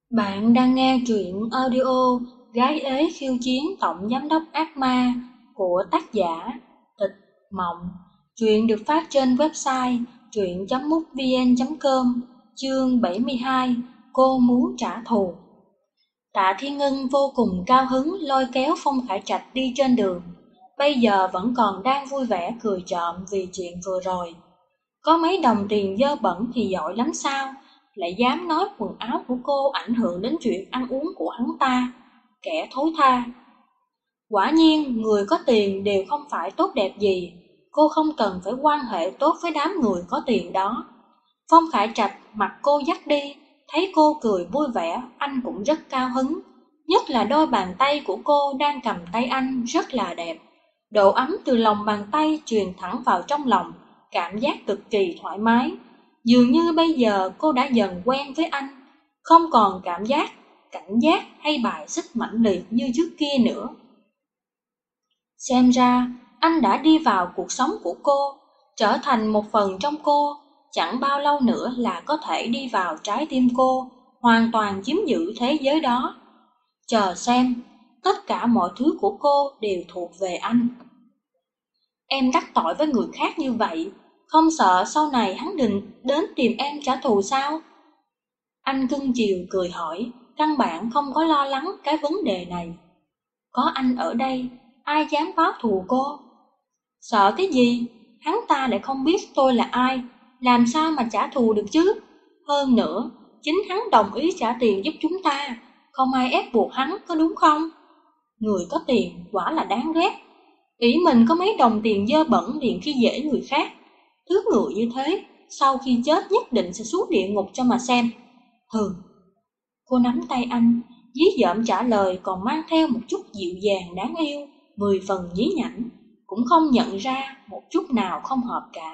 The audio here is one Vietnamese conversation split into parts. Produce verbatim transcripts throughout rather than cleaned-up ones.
Bạn đang nghe truyện audio Gái ế khiêu chiến tổng giám đốc ác ma của tác giả Tịch Mộng. Truyện được phát trên website truyện chấm mútvn chấm com. Chương bảy mươi hai. Cô muốn trả thù. Tạ Thiên Ngân vô cùng cao hứng lôi kéo Phong Khải Trạch đi trên đường. Bây giờ vẫn còn đang vui vẻ cười trộm vì chuyện vừa rồi. Có mấy đồng tiền dơ bẩn thì giỏi lắm sao, lại dám nói quần áo của cô ảnh hưởng đến chuyện ăn uống của hắn ta, kẻ thối tha. Quả nhiên, người có tiền đều không phải tốt đẹp gì, cô không cần phải quan hệ tốt với đám người có tiền đó. Phong Khải Trạch mặc cô dắt đi, thấy cô cười vui vẻ, anh cũng rất cao hứng. Nhất là đôi bàn tay của cô đang cầm tay anh rất là đẹp. Độ ấm từ lòng bàn tay truyền thẳng vào trong lòng, cảm giác cực kỳ thoải mái. Dường như bây giờ cô đã dần quen với anh, không còn cảm giác, cảnh giác hay bài xích mãnh liệt như trước kia nữa. Xem ra, anh đã đi vào cuộc sống của cô, trở thành một phần trong cô, chẳng bao lâu nữa là có thể đi vào trái tim cô, hoàn toàn chiếm giữ thế giới đó. Chờ xem, tất cả mọi thứ của cô đều thuộc về anh. Em đắc tội với người khác như vậy, không sợ sau này hắn định đến tìm em trả thù sao? Anh cưng chiều cười hỏi, căn bản không có lo lắng cái vấn đề này. Có anh ở đây, ai dám báo thù cô? Sợ cái gì? Hắn ta lại không biết tôi là ai, làm sao mà trả thù được chứ? Hơn nữa, chính hắn đồng ý trả tiền giúp chúng ta, không ai ép buộc hắn, có đúng không? Người có tiền quả là đáng ghét. Ý mình có mấy đồng tiền dơ bẩn liền khi dễ người khác. Thứ người như thế, sau khi chết nhất định sẽ xuống địa ngục cho mà xem. Hừ. Cô nắm tay anh, dí dỏm trả lời còn mang theo một chút dịu dàng đáng yêu, mười phần nhí nhảnh, cũng không nhận ra một chút nào không hợp cả.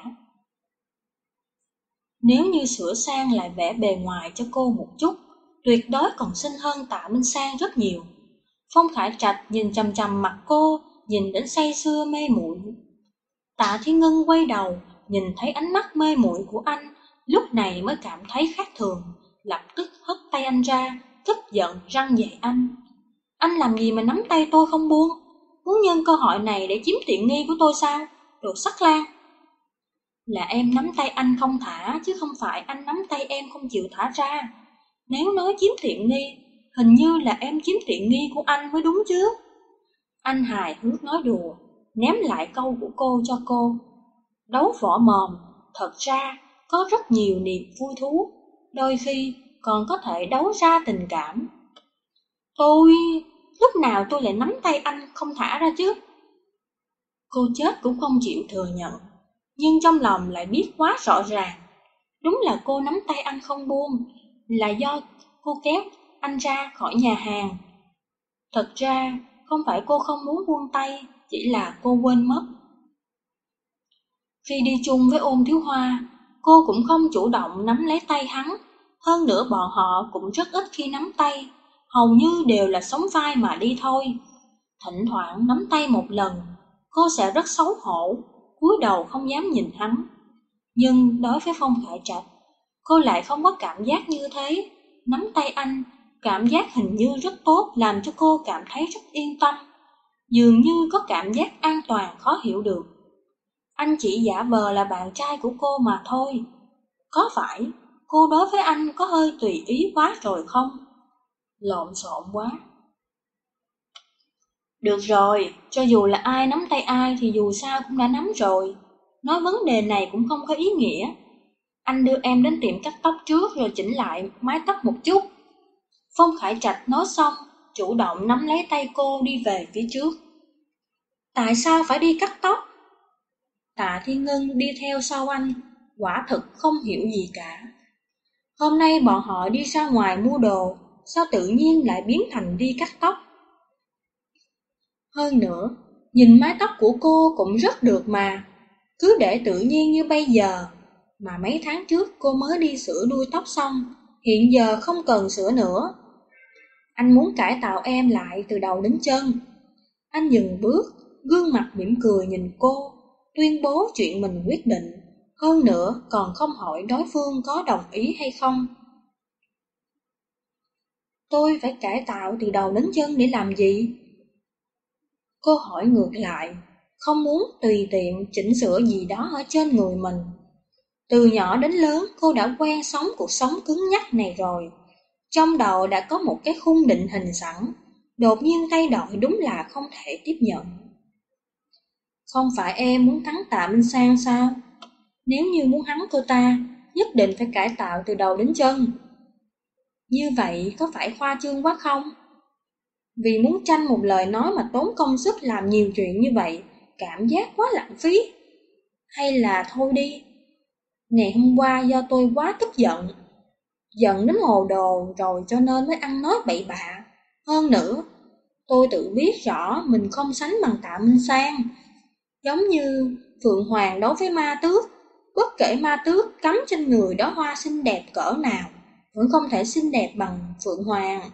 Nếu như sửa sang lại vẻ bề ngoài cho cô một chút, tuyệt đối còn xinh hơn Tạ Minh Sang rất nhiều. Phong Khải Trạch nhìn chằm chằm mặt cô, nhìn đến say sưa mê muội. Tạ Thiên Ngân quay đầu, nhìn thấy ánh mắt mê muội của anh, lúc này mới cảm thấy khác thường, lập tức hất tay anh ra, tức giận răng dạy anh. Anh làm gì mà nắm tay tôi không buông? Muốn nhân cơ hội này để chiếm tiện nghi của tôi sao? Đồ sắc lang! Là em nắm tay anh không thả, chứ không phải anh nắm tay em không chịu thả ra. Nếu nói chiếm tiện nghi, hình như là em chiếm tiện nghi của anh mới đúng chứ. Anh hài hước nói đùa, ném lại câu của cô cho cô. Đấu võ mồm, thật ra có rất nhiều niềm vui thú, đôi khi còn có thể đấu ra tình cảm. Tôi, lúc nào tôi lại nắm tay anh không thả ra chứ? Cô chết cũng không chịu thừa nhận, nhưng trong lòng lại biết quá rõ ràng. Đúng là cô nắm tay anh không buông, là do cô kéo anh ra khỏi nhà hàng. Thật ra, không phải cô không muốn buông tay, chỉ là cô quên mất. Khi đi chung với Ôn Thiếu Hoa, cô cũng không chủ động nắm lấy tay hắn. Hơn nữa bọn họ cũng rất ít khi nắm tay, hầu như đều là sóng vai mà đi thôi. Thỉnh thoảng nắm tay một lần, cô sẽ rất xấu hổ, cúi đầu không dám nhìn hắn. Nhưng đối với Phong Khải Trạch, cô lại không có cảm giác như thế. Nắm tay anh, cảm giác hình như rất tốt, làm cho cô cảm thấy rất yên tâm. Dường như có cảm giác an toàn khó hiểu được. Anh chỉ giả vờ là bạn trai của cô mà thôi. Có phải cô đối với anh có hơi tùy ý quá rồi không? Lộn xộn quá. Được rồi, cho dù là ai nắm tay ai thì dù sao cũng đã nắm rồi. Nói vấn đề này cũng không có ý nghĩa. Anh đưa em đến tiệm cắt tóc trước rồi chỉnh lại mái tóc một chút. Phong Khải Trạch nói xong, chủ động nắm lấy tay cô đi về phía trước. Tại sao phải đi cắt tóc? Tạ Thiên Ngân đi theo sau anh, quả thực không hiểu gì cả. Hôm nay bọn họ đi ra ngoài mua đồ, sao tự nhiên lại biến thành đi cắt tóc? Hơn nữa, nhìn mái tóc của cô cũng rất được mà, cứ để tự nhiên như bây giờ. Mà mấy tháng trước cô mới đi sửa đuôi tóc xong, hiện giờ không cần sửa nữa. Anh muốn cải tạo em lại từ đầu đến chân. Anh dừng bước, gương mặt mỉm cười nhìn cô, tuyên bố chuyện mình quyết định, hơn nữa còn không hỏi đối phương có đồng ý hay không. Tôi phải cải tạo từ đầu đến chân để làm gì? Cô hỏi ngược lại, không muốn tùy tiện chỉnh sửa gì đó ở trên người mình. Từ nhỏ đến lớn cô đã quen sống cuộc sống cứng nhắc này rồi. Trong đầu đã có một cái khung định hình sẵn, đột nhiên thay đổi đúng là không thể tiếp nhận. Không phải em muốn thắng Tạ Minh Sang sao? Nếu như muốn thắng cô ta, nhất định phải cải tạo từ đầu đến chân. Như vậy có phải khoa trương quá không? Vì muốn tranh một lời nói mà tốn công sức làm nhiều chuyện như vậy, cảm giác quá lãng phí. Hay là thôi đi, ngày hôm qua do tôi quá tức giận, giận đến hồ đồ rồi cho nên mới ăn nói bậy bạ. Hơn nữa, tôi tự biết rõ mình không sánh bằng Tạ Minh Sang. Giống như Phượng Hoàng đối với Ma Tước, bất kể Ma Tước cắm trên người đó hoa xinh đẹp cỡ nào, vẫn không thể xinh đẹp bằng Phượng Hoàng.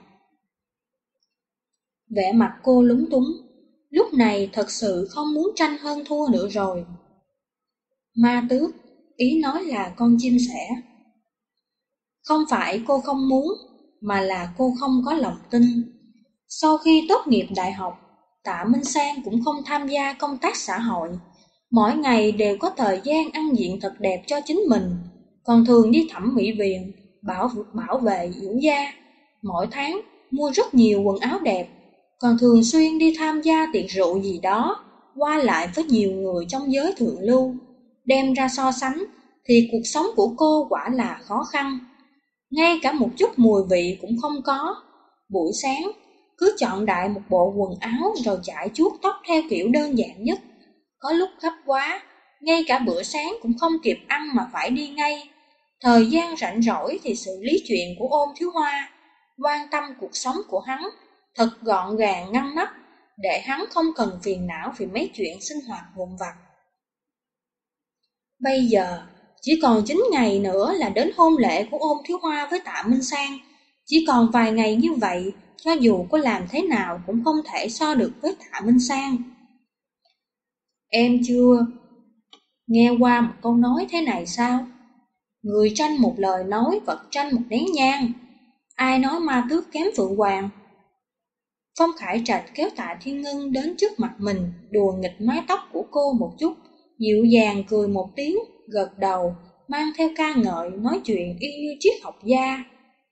Vẻ mặt cô lúng túng, lúc này thật sự không muốn tranh hơn thua nữa rồi. Ma Tước, ý nói là con chim sẻ. Không phải cô không muốn, mà là cô không có lòng tin. Sau khi tốt nghiệp đại học, Tạ Minh Sang cũng không tham gia công tác xã hội. Mỗi ngày đều có thời gian ăn diện thật đẹp cho chính mình, còn thường đi thẩm mỹ viện, bảo, bảo vệ dưỡng da. Mỗi tháng mua rất nhiều quần áo đẹp, còn thường xuyên đi tham gia tiệc rượu gì đó, qua lại với nhiều người trong giới thượng lưu. Đem ra so sánh, thì cuộc sống của cô quả là khó khăn. Ngay cả một chút mùi vị cũng không có. Buổi sáng, cứ chọn đại một bộ quần áo rồi chải chuốt tóc theo kiểu đơn giản nhất. Có lúc gấp quá, ngay cả bữa sáng cũng không kịp ăn mà phải đi ngay. Thời gian rảnh rỗi thì xử lý chuyện của Ôn Thiếu Hoa, quan tâm cuộc sống của hắn, thật gọn gàng ngăn nắp, để hắn không cần phiền não vì mấy chuyện sinh hoạt vụn vặt. Bây giờ, chỉ còn chín ngày nữa là đến hôn lễ của Ôn Thiếu Hoa với Tạ Minh Sang. Chỉ còn vài ngày như vậy, cho dù có làm thế nào cũng không thể so được với Tạ Minh Sang. Em chưa nghe qua một câu nói thế này sao? Người tranh một lời nói, vật tranh một nén nhang. Ai nói Ma Tước kém Phượng Hoàng? Phong Khải Trạch kéo Tạ Thiên Ngân đến trước mặt mình, đùa nghịch mái tóc của cô một chút, dịu dàng cười một tiếng, gật đầu, mang theo ca ngợi, nói chuyện y như triết học gia.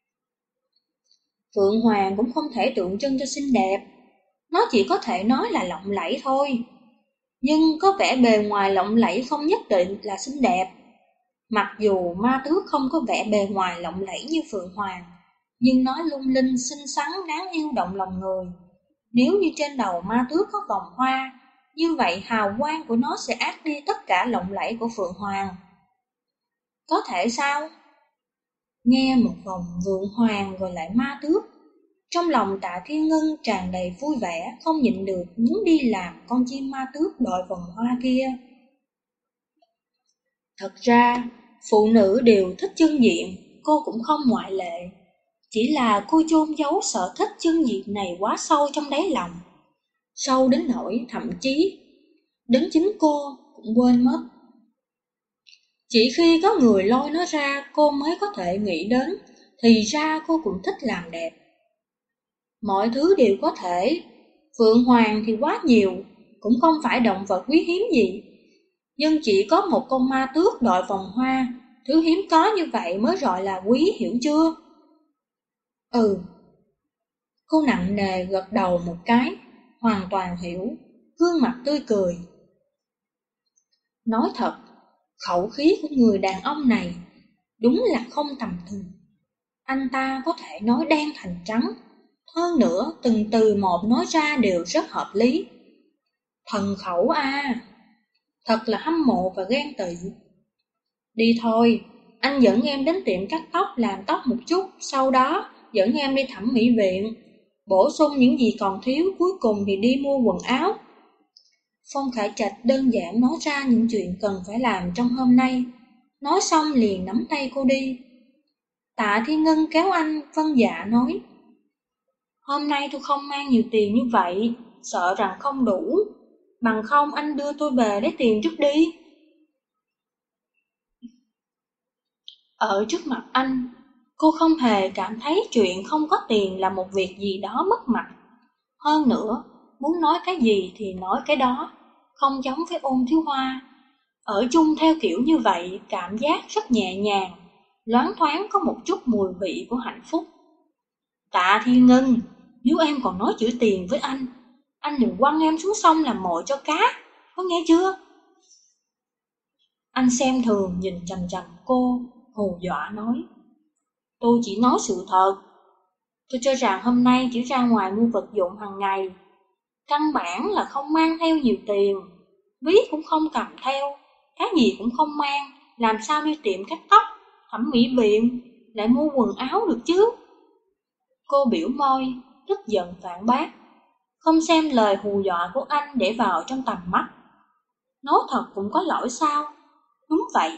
Phượng Hoàng cũng không thể tượng trưng cho xinh đẹp, nó chỉ có thể nói là lộng lẫy thôi. Nhưng có vẻ bề ngoài lộng lẫy không nhất định là xinh đẹp. Mặc dù Ma Tước không có vẻ bề ngoài lộng lẫy như Phượng Hoàng, nhưng nó lung linh, xinh xắn, đáng yêu động lòng người. Nếu như trên đầu Ma Tước có vòng hoa, như vậy hào quang của nó sẽ át đi tất cả lộng lẫy của Phượng Hoàng. Có thể sao? Nghe một vòng Phượng Hoàng rồi lại Ma Tước, trong lòng Tạ Thiên Ngân tràn đầy vui vẻ, không nhịn được muốn đi làm con chim Ma Tước đội vòng hoa kia. Thật ra, phụ nữ đều thích chân diện, cô cũng không ngoại lệ. Chỉ là cô chôn giấu sở thích chân diện này quá sâu trong đáy lòng, sâu đến nỗi thậm chí đến chính cô cũng quên mất. Chỉ khi có người lôi nó ra cô mới có thể nghĩ đến, thì ra cô cũng thích làm đẹp. Mọi thứ đều có thể, Phượng Hoàng thì quá nhiều, cũng không phải động vật quý hiếm gì. Nhưng chỉ có một con Ma Tước đội vòng hoa, thứ hiếm có như vậy mới gọi là quý, hiểu chưa? Ừ. Cô nặng nề gật đầu một cái, hoàn toàn hiểu, gương mặt tươi cười. Nói thật, khẩu khí của người đàn ông này đúng là không tầm thường. Anh ta có thể nói đen thành trắng, hơn nữa từng từ một nói ra đều rất hợp lý. Thần khẩu à, thật là hâm mộ và ghen tị. Đi thôi, anh dẫn em đến tiệm cắt tóc làm tóc một chút, sau đó dẫn em đi thẩm mỹ viện, bổ sung những gì còn thiếu, cuối cùng thì đi mua quần áo. Phong Khải Trạch đơn giản nói ra những chuyện cần phải làm trong hôm nay, nói xong liền nắm tay cô đi. Tạ Thiên Ngân kéo anh vâng dạ nói, hôm nay tôi không mang nhiều tiền như vậy, sợ rằng không đủ, bằng không anh đưa tôi về lấy tiền trước đi. Ở trước mặt anh, Cô không hề cảm thấy chuyện không có tiền là một việc gì đó mất mặt. Hơn nữa, muốn nói cái gì thì nói cái đó, không giống với Ôn Thiếu Hoa. Ở chung theo kiểu như vậy, cảm giác rất nhẹ nhàng, loáng thoáng có một chút mùi vị của hạnh phúc. Tạ Thiên Ngân, nếu em còn nói chữ tiền với anh, anh đừng quăng em xuống sông làm mồi cho cá, có nghe chưa? Anh xem thường nhìn chằm chằm cô, hù dọa nói. Tôi chỉ nói sự thật. Tôi cho rằng hôm nay chỉ ra ngoài mua vật dụng hàng ngày. Căn bản là không mang theo nhiều tiền, ví cũng không cầm theo, cái gì cũng không mang, làm sao đi tiệm cắt tóc, thẩm mỹ viện, lại mua quần áo được chứ? Cô biểu môi, tức giận phản bác, không xem lời hù dọa của anh để vào trong tầm mắt. Nói thật cũng có lỗi sao? Đúng vậy.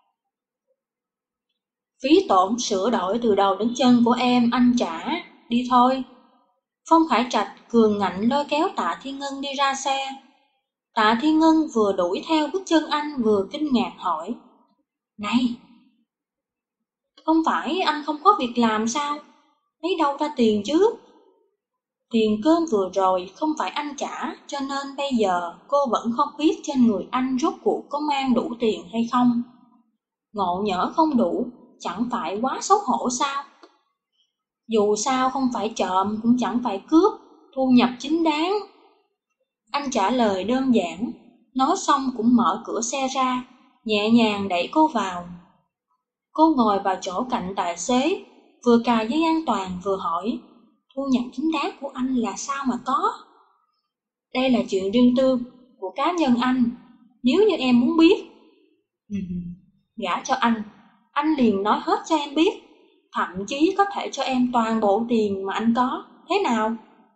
Phí tổn sửa đổi từ đầu đến chân của em anh trả, đi thôi. Phong Khải Trạch cường ngạnh lôi kéo Tạ Thiên Ngân đi ra xe. Tạ Thiên Ngân vừa đuổi theo bước chân anh vừa kinh ngạc hỏi. Này, không phải anh không có việc làm sao? Lấy đâu ra tiền chứ? Tiền cơm vừa rồi không phải anh trả, cho nên bây giờ cô vẫn không biết trên người anh rốt cuộc có mang đủ tiền hay không. Ngộ nhỡ không đủ, chẳng phải quá xấu hổ sao? Dù sao không phải trộm cũng chẳng phải cướp, thu nhập chính đáng. Anh trả lời đơn giản, nói xong cũng mở cửa xe ra, nhẹ nhàng đẩy cô vào. Cô ngồi vào chỗ cạnh tài xế, vừa cài dây an toàn vừa hỏi, thu nhập chính đáng của anh là sao mà có? Đây là chuyện riêng tư của cá nhân anh, nếu như em muốn biết. Ừ, gả cho anh, anh liền nói hết cho em biết, thậm chí có thể cho em toàn bộ tiền mà anh có, thế nào?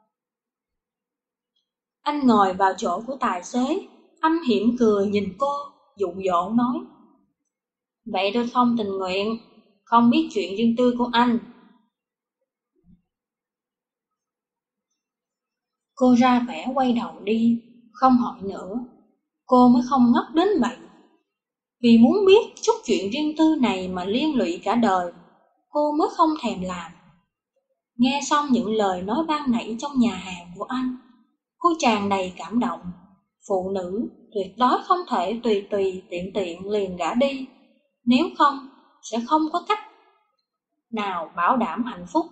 Anh ngồi vào chỗ của tài xế, anh hiểm cười nhìn cô, dụ dỗ nói. Vậy tôi không tình nguyện, không biết chuyện riêng tư của anh. Cô ra vẻ quay đầu đi, không hỏi nữa. Cô mới không ngốc đến vậy. Vì muốn biết chút chuyện riêng tư này mà liên lụy cả đời, cô mới không thèm làm. Nghe xong những lời nói ban nãy trong nhà hàng của anh, cô tràn đầy cảm động. Phụ nữ tuyệt đối không thể tùy tùy tiện tiện liền gả đi, nếu không sẽ không có cách nào bảo đảm hạnh phúc.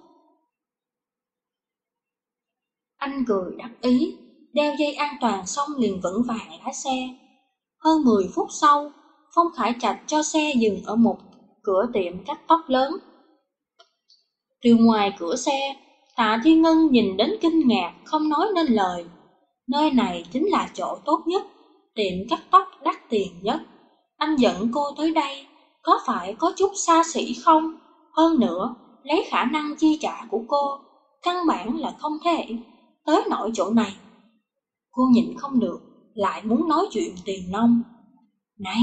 Anh cười đắc ý, đeo dây an toàn xong liền vững vàng lái xe. Hơn mười phút sau, Phong Khải Trạch cho xe dừng ở một cửa tiệm cắt tóc lớn. Từ ngoài cửa xe, Tạ Thiên Ngân nhìn đến kinh ngạc không nói nên lời. Nơi này chính là chỗ tốt nhất, tiệm cắt tóc đắt tiền nhất. Anh dẫn cô tới đây, có phải có chút xa xỉ không? Hơn nữa, lấy khả năng chi trả của cô, căn bản là không thể tới nỗi chỗ này. Cô nhịn không được, lại muốn nói chuyện tiền nong. Này!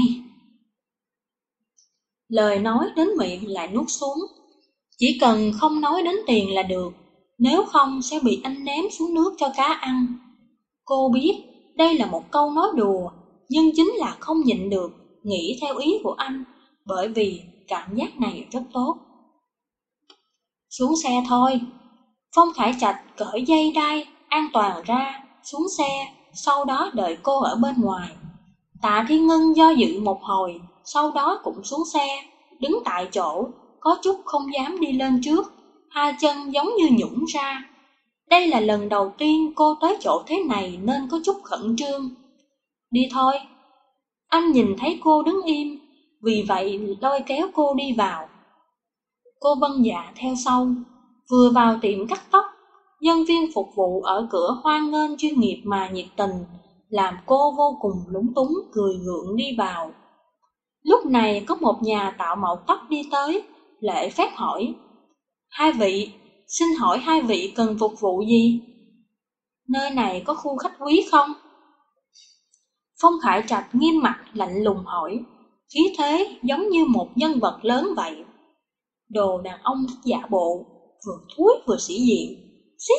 Lời nói đến miệng lại nuốt xuống. Chỉ cần không nói đến tiền là được, nếu không sẽ bị anh ném xuống nước cho cá ăn. Cô biết đây là một câu nói đùa, nhưng chính là không nhịn được, nghĩ theo ý của anh, bởi vì cảm giác này rất tốt. Xuống xe thôi. Phong Khải Trạch cởi dây đai an toàn ra, xuống xe, sau đó đợi cô ở bên ngoài. Tạ Thiên Ngân do dự một hồi, sau đó cũng xuống xe, đứng tại chỗ, có chút không dám đi lên trước, hai chân giống như nhũn ra. Đây là lần đầu tiên cô tới chỗ thế này nên có chút khẩn trương. Đi thôi. Anh nhìn thấy cô đứng im, vì vậy lôi kéo cô đi vào. Cô vâng dạ theo sau, vừa vào tiệm cắt tóc, nhân viên phục vụ ở cửa hoan nghênh chuyên nghiệp mà nhiệt tình, làm cô vô cùng lúng túng cười gượng đi vào. Lúc này có một nhà tạo mẫu tóc đi tới, lễ phép hỏi. Hai vị, xin hỏi hai vị cần phục vụ gì? Nơi này có khu khách quý không? Phong Khải Trạch nghiêm mặt lạnh lùng hỏi, khí thế giống như một nhân vật lớn vậy. Đồ đàn ông giả bộ, vừa thúi vừa sĩ diện. Xí!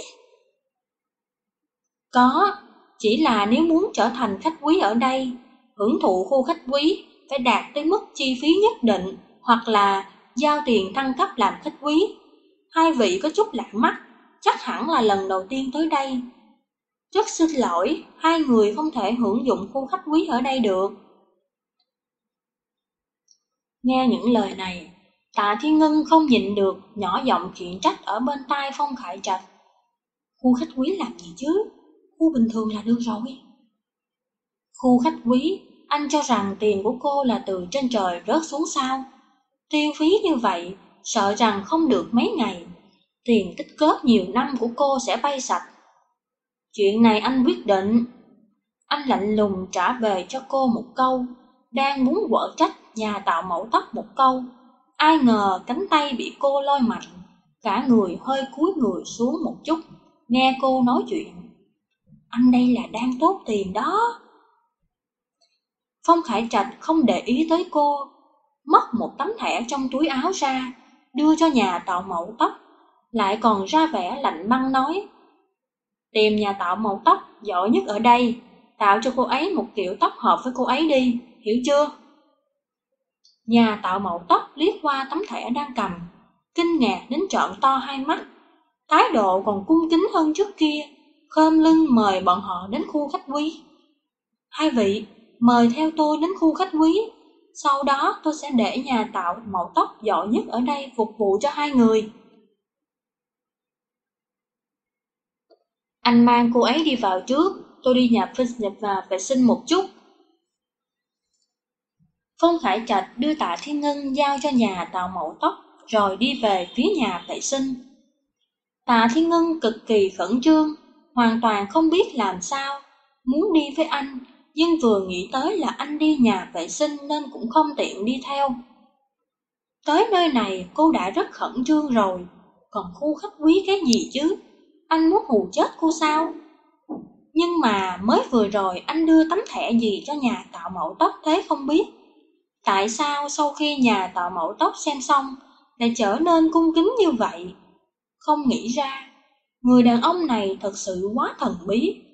Có, chỉ là nếu muốn trở thành khách quý ở đây, hưởng thụ khu khách quý phải đạt tới mức chi phí nhất định, hoặc là giao tiền thăng cấp làm khách quý. Hai vị có chút lạ mắt, chắc hẳn là lần đầu tiên tới đây. Rất xin lỗi, hai người không thể hưởng dụng khu khách quý ở đây được. Nghe những lời này, Tạ Thiên Ngân không nhịn được, nhỏ giọng khiển trách ở bên tai Phong Khải Trạch. Khu khách quý làm gì chứ? Khu bình thường là được rồi. Khu khách quý, anh cho rằng tiền của cô là từ trên trời rớt xuống sao? Tiêu phí như vậy, sợ rằng không được mấy ngày, tiền tích góp nhiều năm của cô sẽ bay sạch. Chuyện này anh quyết định. Anh lạnh lùng trả về cho cô một câu, đang muốn quở trách nhà tạo mẫu tóc một câu. Ai ngờ cánh tay bị cô lôi mạnh, cả người hơi cúi người xuống một chút, nghe cô nói chuyện. Anh đây là đang tốt tiền đó. Phong Khải Trạch không để ý tới cô, móc một tấm thẻ trong túi áo ra, đưa cho nhà tạo mẫu tóc, lại còn ra vẻ lạnh băng nói. Tìm nhà tạo mẫu tóc giỏi nhất ở đây, tạo cho cô ấy một kiểu tóc hợp với cô ấy đi, hiểu chưa? Nhà tạo mẫu tóc liếc qua tấm thẻ đang cầm, kinh ngạc đến trợn to hai mắt, thái độ còn cung kính hơn trước kia, khom lưng mời bọn họ đến khu khách quý. Hai vị, mời theo tôi đến khu khách quý, sau đó tôi sẽ để nhà tạo mẫu tóc giỏi nhất ở đây phục vụ cho hai người. Anh mang cô ấy đi vào trước, tôi đi nhà nhập và vệ sinh một chút. Phong Khải Trạch đưa Tạ Thiên Ngân giao cho nhà tạo mẫu tóc, rồi đi về phía nhà vệ sinh. Tạ Thiên Ngân cực kỳ khẩn trương, hoàn toàn không biết làm sao, muốn đi với anh, nhưng vừa nghĩ tới là anh đi nhà vệ sinh nên cũng không tiện đi theo. Tới nơi này cô đã rất khẩn trương rồi, còn khu khách quý cái gì chứ? Anh muốn hù chết cô sao? Nhưng mà mới vừa rồi anh đưa tấm thẻ gì cho nhà tạo mẫu tóc thế không biết. Tại sao sau khi nhà tạo mẫu tóc xem xong lại trở nên cung kính như vậy? Không nghĩ ra, người đàn ông này thật sự quá thần bí,